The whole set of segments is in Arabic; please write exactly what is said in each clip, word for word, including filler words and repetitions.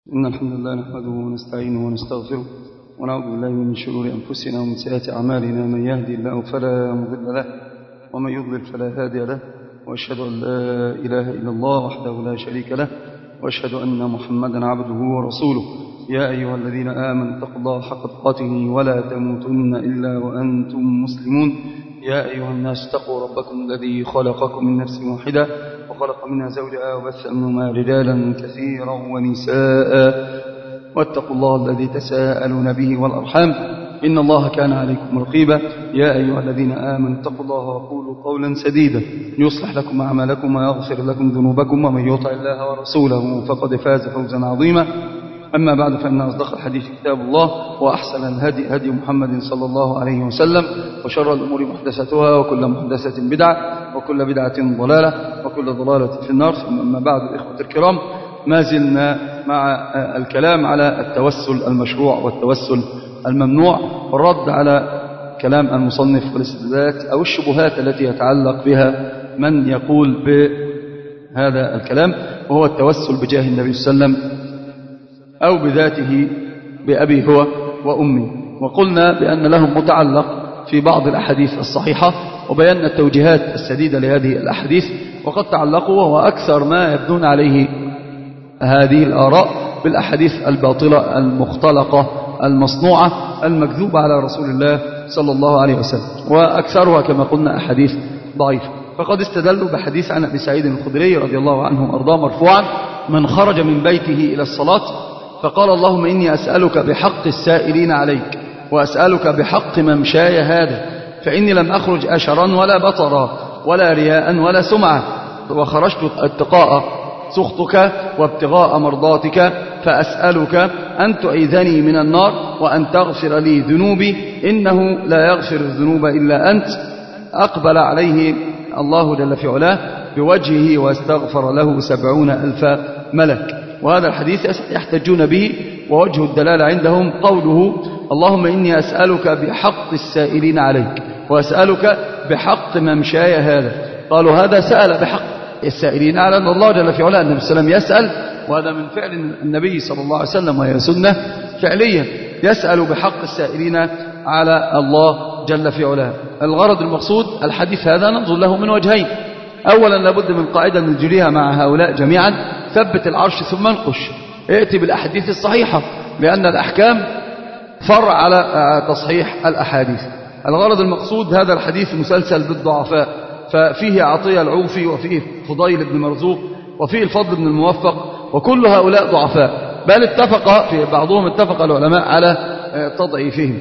إن الحمد لله نحمده ونستعينه ونستغفره ونعوذ بالله من شرور أنفسنا ومن سيئات أعمالنا. من يهدي الله فلا مضل له ومن يضلل فلا هادي له، وأشهد أن لا إله إلا الله وحده لا شريك له، وأشهد أن محمدا عبده ورسوله. يا أيها الذين آمنوا اتقوا الله حق تقاته ولا تموتن إلا وأنتم مسلمون. يا أيها الناس اتقوا ربكم الذي خلقكم من نفس واحدة وخلق منها زوجها وبث منهما رجالا كثيرا ونساء، واتقوا الله الذي تساءلون به والأرحام إن الله كان عليكم رقيبا. يا أيها الذين آمنوا اتقوا الله وقولوا قولا سديدا يصلح لكم أعمالكم ويغفر لكم ذنوبكم، ومن يطع الله ورسوله فقد فاز فوزا عظيما. أما بعد، فإن أصدق الحديث كتاب الله، وأحسن الهدي هدي محمد صلى الله عليه وسلم، وشر الأمور محدثاتها، وكل محدثة بدعة، وكل بدعة ضلالة، وكل ضلالة في النار. ثم أما بعد، الإخوة الكرام، ما زلنا مع الكلام على التوسل المشروع والتوسل الممنوع، والرد على كلام المصنف والاستدلالات أو الشبهات التي يتعلق بها من يقول بهذا الكلام، وهو التوسل بجاه النبي صلى الله عليه وسلم أو بذاته بأبي هو وأمي. وقلنا بأن لهم متعلق في بعض الأحاديث الصحيحة، وبينا التوجيهات السديدة لهذه الأحاديث، وقد تعلقوا وهو أكثر ما يبدون عليه هذه الآراء بالأحاديث الباطلة المختلقة المصنوعة المكذوبة على رسول الله صلى الله عليه وسلم، وأكثرها كما قلنا أحاديث ضعيفة. فقد استدلوا بحديث عن أبي سعيد الخدري رضي الله عنه وأرضاه مرفوعا: من خرج من بيته إلى الصلاة فقال اللهم إني أسألك بحق السائلين عليك، وأسألك بحق ممشاي هذا، فإني لم أخرج أشرا ولا بطرا ولا رياء ولا سمعة، وخرجت اتقاء سخطك وابتغاء مرضاتك، فأسألك أن تعيذني من النار وأن تغفر لي ذنوبي، إنه لا يغفر الذنوب إلا أنت. أقبل عليه الله جل في علاه بوجهه واستغفر له سبعون ألف ملك. وهذا الحديث يحتجون به، ووجه الدلالة عندهم قوله اللهم إني أسألك بحق السائلين عليك، وأسألك بحق ممشاي هذا. قالوا هذا سأل بحق السائلين على أن الله جل في علاه النبي صلى الله عليه وسلم يسأل، وهذا من فعل النبي صلى الله عليه وسلم، وهي سنة فعلية، يسأل بحق السائلين على الله جل في علاه. الغرض المقصود الحديث هذا ننظر له من وجهين: أولا لابد من قاعدة نجريها مع هؤلاء جميعا: ثبت العرش ثم انقش، ائتي بالأحاديث الصحيحة، لأن الأحكام فرع على تصحيح الأحاديث. الغرض المقصود هذا الحديث مسلسل بالضعفاء، ففيه عطية العوفي، وفيه فضيل بن مرزوق، وفيه الفضل بن الموفق، وكل هؤلاء ضعفاء، بل اتفق في بعضهم اتفق العلماء على تضعيفهم.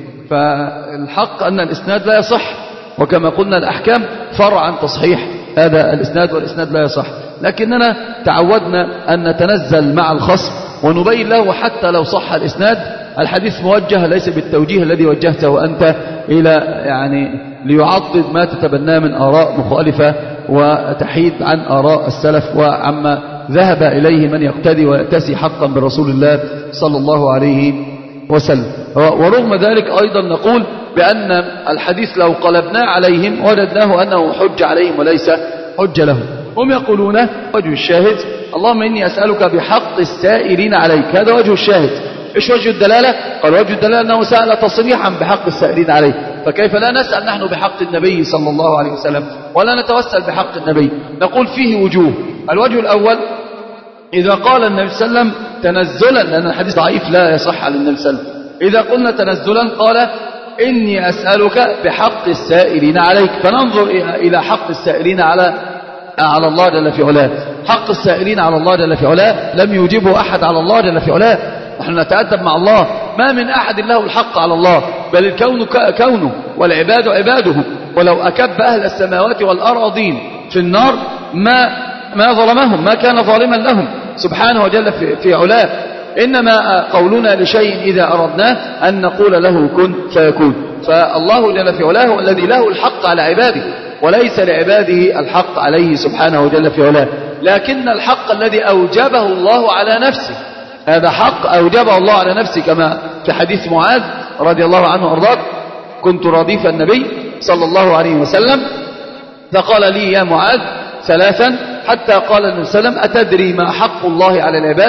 فالحق أن الإسناد لا يصح، وكما قلنا الأحكام فرع عن تصحيح هذا الإسناد، والإسناد لا يصح. لكننا تعودنا أن نتنزل مع الخصم ونبين له حتى لو صح الإسناد الحديث موجه ليس بالتوجيه الذي وجهته أنت إلى يعني ليعضد ما تتبناه من آراء مخالفة وتحيد عن آراء السلف وعما ذهب إليه من يقتدي ويأتسي حقا برسول الله صلى الله عليه وسلم. ورغم ذلك أيضا نقول بأن الحديث لو قلبناه عليهم وجدناه أنه حج عليهم وليس حج لهم. هم يقولون وجه الشاهد اللهم إني أسألك بحق السائلين عليك، هذا وجه الشاهد. إيش وجه الدلالة؟ قال وجه الدلالة أنه سأل تصريحا بحق السائلين عليك، فكيف لا نسأل نحن بحق النبي صلى الله عليه وسلم ولا نتوسل بحق النبي؟ نقول فيه وجوه. الوجه الأول إذا قال النبي صلى الله عليه وسلم تنزلا، لأن الحديث ضعيف لا يصح على النبي صلى الله عليه وسلم، إذا قلنا تنزلا قال إني أسألك بحق السائلين عليك، فننظر إلى حق السائلين على على الله جل في علاه. حق السائلين على الله جل في علاه لم يوجبه أحد على الله جل في علاه، نحن نتأدب مع الله، ما من أحد له الحق على الله، بل الكون كونه والعباد عباده، ولو أكب أهل السماوات والأراضين في النار ما ما ظلمهم، ما كان ظالما لهم سبحانه وجل في, في علاه. إنما قولنا لشيء إذا أردناه أن نقول له كن فيكون. فالله جل في علاه هو الذي له الحق على عباده، وليس لعباده الحق عليه سبحانه وجل في علاه. لكن الحق الذي أوجبه الله على نفسه، هذا حق أوجبه الله على نفسه، كما في حديث معاذ رضي الله عنه وأرضاه: كنت رديف النبي صلى الله عليه وسلم فقال لي يا معاذ ثلاثا، حتى قال النبي صلى الله عليه وسلم: أتدري ما حق الله على العباد؟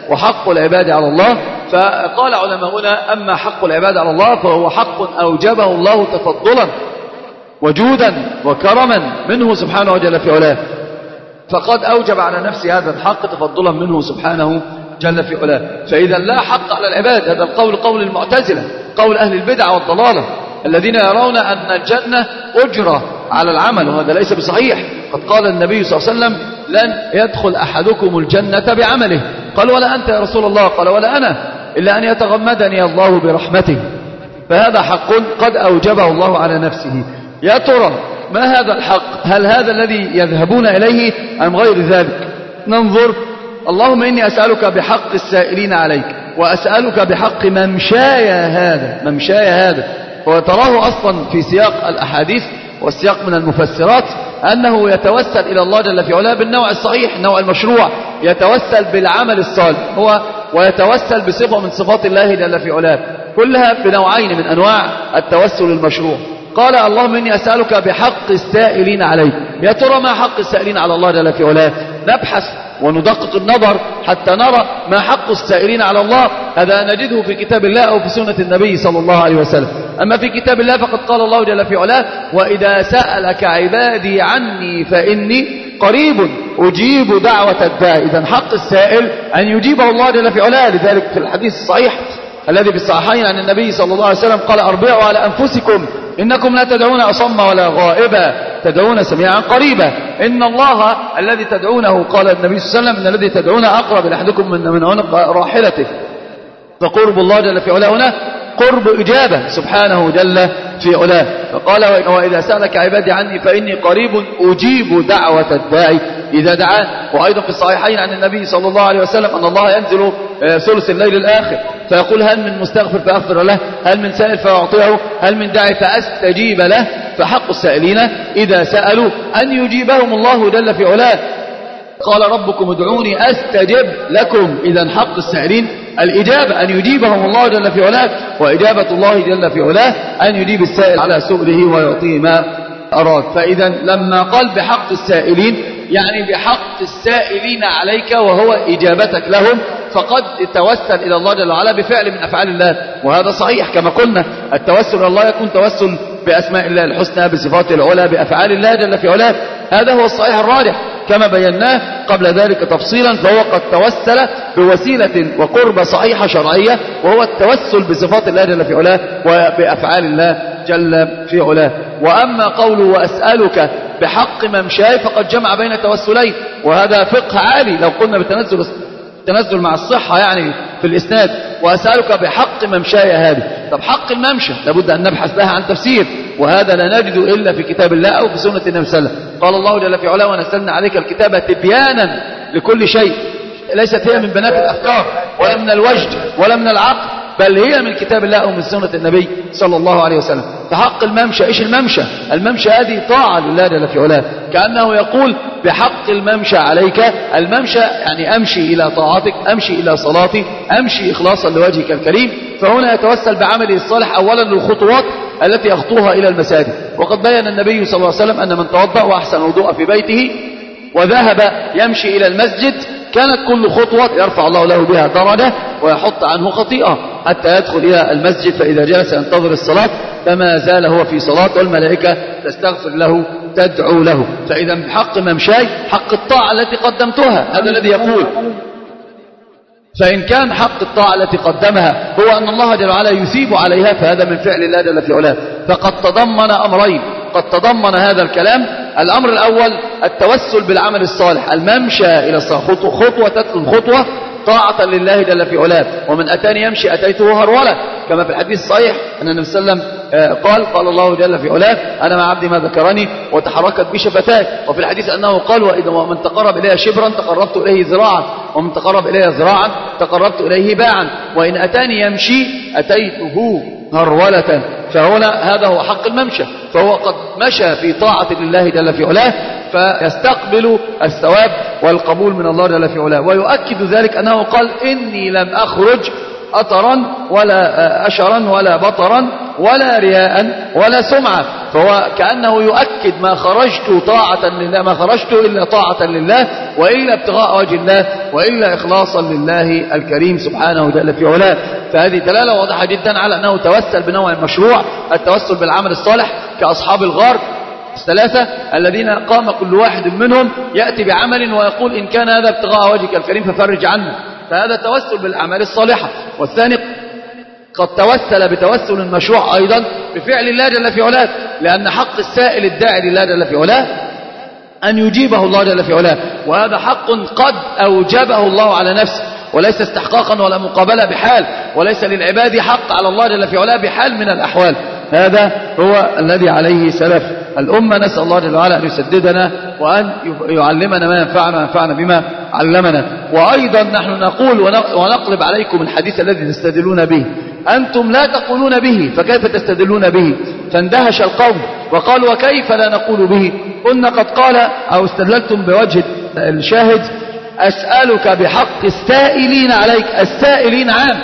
وحق العباد على الله. فقال علماؤنا أما حق العباد على الله فهو حق أوجبه الله تفضلا وجودا وكرما منه سبحانه وجل في علاه، فقد أوجب على نفسه هذا الحق تفضلا منه سبحانه جل في علاه. فإذا لا حق على العباد، هذا القول قول المعتزلة، قول أهل البدع والضلالة الذين يرون أن الجنة أجرة على العمل، وهذا ليس بصحيح. قد قال النبي صلى الله عليه وسلم لن يدخل أحدكم الجنة بعمله. قال ولا أنت يا رسول الله؟ قال ولا أنا، إلا أن يتغمدني الله برحمته. فهذا حق قد أوجبه الله على نفسه. يا ترى ما هذا الحق؟ هل هذا الذي يذهبون إليه أم غير ذلك؟ ننظر. اللهم إني أسألك بحق السائلين عليك، وأسألك بحق ممشاي هذا. ممشاي هذا وتراه أصلا في سياق الأحاديث والسياق من المفسرات أنه يتوسل إلى الله جل في علاه بالنوع الصحيح، النوع المشروع، يتوسل بالعمل الصالح هو، ويتوسل بصفة من صفات الله جل في علاه، كلها بنوعين من أنواع التوسل المشروع. قال اللهم إني أسألك بحق السائلين عليك. يا ترى ما حق السائلين على الله جل في علاه؟ نبحث وندقق النظر حتى نرى ما حق السائلين على الله. هذا نجده في كتاب الله أو في سنة النبي صلى الله عليه وسلم. أما في كتاب الله فقد قال الله جل في علاه وإذا سألك عبادي عني فإني قريب أجيب دعوة الداعي. إذن حق السائل أن يجيبه الله جل في علاه. لذلك في الحديث الصحيح الذي في الصحيحين عن النبي صلى الله عليه وسلم قال أربعوا على أنفسكم إنكم لا تدعون أصم ولا غائبا، تدعون سميعا قريبا. إن الله الذي تدعونه، قال النبي صلى الله عليه وسلم إن الذي تدعون أقرب لأحدكم من من عنق راحلته. فقرب الله جل في علاه هنا قرب إجابة سبحانه جل في علاه. فقال وإذا سألك عبادي عني فإني قريب أجيب دعوة الداعي إذا دعان. وأيضا في الصحيحين عن النبي صلى الله عليه وسلم أن الله ينزل ثلث الليل الآخر فيقول هل من مستغفر فأغفر له، هل من سائل فأعطيه، هل من داعي فأستجيب له. فحق السائلين إذا سألوا أن يجيبهم الله جل في علاه. قال ربكم ادعوني أستجب لكم. إذا حق السائلين الإجابة، أن يجيبهم الله جل في علاه، وإجابة الله جل في علاه أن يجيب السائل على سؤله ويعطيه ما أراد. فإذا لما قال بحق السائلين يعني بحق السائلين عليك وهو إجابتك لهم، فقد توسل إلى الله جل وعلا بفعل من أفعال الله. وهذا صحيح كما قلنا، التوسل إلى الله يكون توسل بأسماء الله الحسنى، بصفاته العلى، بأفعال الله جل في علاه. هذا هو الصحيح الراجح كما بيناه قبل ذلك تفصيلا. فهو قد توسل بوسيلة وقربة صحيحة شرعية، وهو التوسل بصفات الله جل في علاه وبأفعال الله جل في علاه. وأما قوله وأسألك بحق ممشاي فقد جمع بين توسلين، وهذا فقه عالي لو قلنا بتنزل التنزل مع الصحة يعني في الإسناد. وأسألك بحق ممشاي هذه. طب حق الممشى لابد أن نبحث لها عن تفسير، وهذا لا نجد إلا في كتاب الله أو في سنة النبي صلى الله عليه وسلم. قال الله جل في علاه ونزلنا عليك الكتاب تبيانا لكل شيء. ليست هي من بنات الأفكار ولا من الوجد ولا من العقل، بل هي من كتاب الله أو من سنة النبي صلى الله عليه وسلم. فحق الممشى، إيش الممشى؟ الممشى هذه طاعة لله جل في علاه، كأنه يقول بحق الممشى عليك. الممشى يعني أمشي إلى طاعتك، أمشي إلى صلاتي، أمشي إخلاصا لوجهك الكريم. فهنا يتوسل بعمله الصالح أولا للخطوات التي يخطوها إلى المساجد. وقد بيّن النبي صلى الله عليه وسلم أن من توضأ وأحسن وضوء في بيته وذهب يمشي إلى المسجد كانت كل خطوة يرفع الله له بها درجة ويحط عنه خطيئة حتى يدخل إلى المسجد. فإذا جلس ينتظر الصلاة فما زال هو في صلاة، والملائكة تستغفر له تدعو له. فإذا بحق ممشاي حق الطاعة التي قدمتها، هذا الذي يقول. فإن كان حق الطاعة التي قدمها هو أن الله جل وعلا يثيب عليها فهذا من فعل الله جل في علاه. فقد تضمن أمرين، قد تضمن هذا الكلام. الأمر الأول التوسل بالعمل الصالح، الممشى إلى الصلاة، خطوة تتلو خطوة طاعة لله جل في علاه. ومن أتاني يمشي أتيته هرولة، كما في الحديث الصحيح أن النبي صلى الله عليه وسلم قال قال الله جل في علاه أنا مع عبدي ما ذكرني وتحركت بي شفتاي. وفي الحديث أنه قال وإذا من تقرب إليه شبرا تقربت إليه ذراعا، ومن تقرب إليه ذراعا تقربت إليه باعا، وإن أتاني يمشي أتيته هرولة. فهنا هذا هو حق الممشى، فهو قد مشى في طاعة لله جل في علاه فيستقبل الثواب والقبول من الله جل في علاه. ويؤكد ذلك أنه قال إني لم أخرج أطرا ولا أشرا ولا بطرا ولا رياء ولا سمعة. فهو كأنه يؤكد ما خرجت طاعة لله، ما خرجت إلا طاعة لله، وإلا ابتغاء وجه الله، وإلا إخلاصا لله الكريم سبحانه جل في علاه. فهذه دلالة واضحة جدا على أنه توسل بنوع مشروع، التوسل بالعمل الصالح كأصحاب الغار الثلاثة الذين قام كل واحد منهم يأتي بعمل ويقول إن كان هذا ابتغاء وجهك الكريم ففرج عنه، فهذا توسل بالأعمال الصالحة. والثاني قد توسل بتوسل مشروع أيضا بفعل الله جل في علاه، لأن حق السائل الداعي لله جل في علاه أن يجيبه الله جل في علاه، وهذا حق قد أوجبه الله على نفسه، وليس استحقاقا ولا مقابلة بحال، وليس للعباد حق على الله جل في علاه بحال من الأحوال. هذا هو الذي عليه سلف الأمة. نسأل الله جل وعلا أن يسددنا وأن يعلمنا ما ينفعنا وينفعنا بما علمنا. وأيضا نحن نقول ونقلب عليكم الحديث الذي تستدلون به، أنتم لا تقولون به فكيف تستدلون به؟ فاندهش القوم وقالوا وكيف لا نقول به؟ قلنا قد قال أو استدللتم بوجه الشاهد أسألك بحق السائلين عليك. السائلين عام،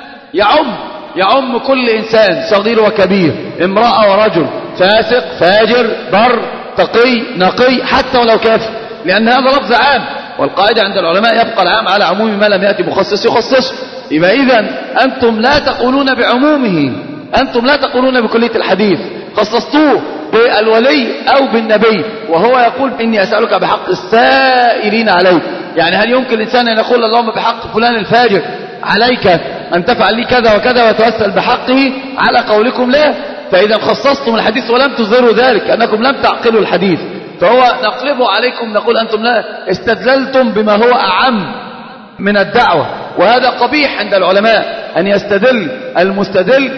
يعم يعم كل إنسان صغير وكبير، امرأة ورجل، فاسق فاجر بر تقي نقي، حتى ولو كافر، لأن هذا لفظ عام، والقاعدة عند العلماء يبقى العام على عموم ما لم يأتي مخصص يخصصه. يبقى إذن أنتم لا تقولون بعمومه، أنتم لا تقولون بكلية الحديث، خصصتوه بالولي أو بالنبي، وهو يقول إني أسألك بحق السائلين عليك. يعني هل يمكن الإنسان أن يقول اللهم بحق فلان الفاجر عليك أن تفعل لي كذا وكذا وتوسل بحقه على قولكم؟ لا. فإذا خصصتم الحديث ولم تظهروا ذلك أنكم لم تعقلوا الحديث، فهو نقلبه عليكم نقول أنتم لا استدللتم بما هو أعم من الدعوة، وهذا قبيح عند العلماء أن يستدل المستدل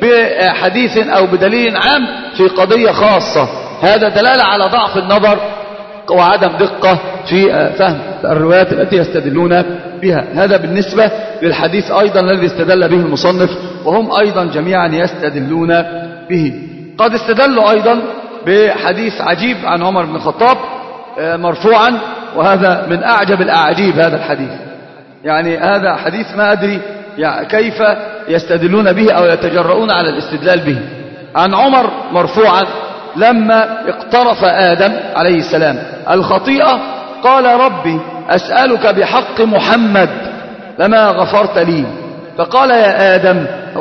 بحديث أو بدليل عام في قضية خاصة. هذا دلالة على ضعف النظر وعدم دقة في فهم الروايات التي يستدلون بها. هذا بالنسبة للحديث أيضا الذي استدل به المصنف، وهم أيضا جميعا يستدلون به. قد استدلوا أيضا بحديث عجيب عن عمر بن الخطاب مرفوعا، وهذا من أعجب الأعاجيب هذا الحديث. يعني هذا حديث ما أدري يعني كيف يستدلون به أو يتجرؤون على الاستدلال به. عن عمر مرفوعا لما اقترف آدم عليه السلام الخطيئة قال ربي أسألك بحق محمد لما غفرت لي، فقال يا آدم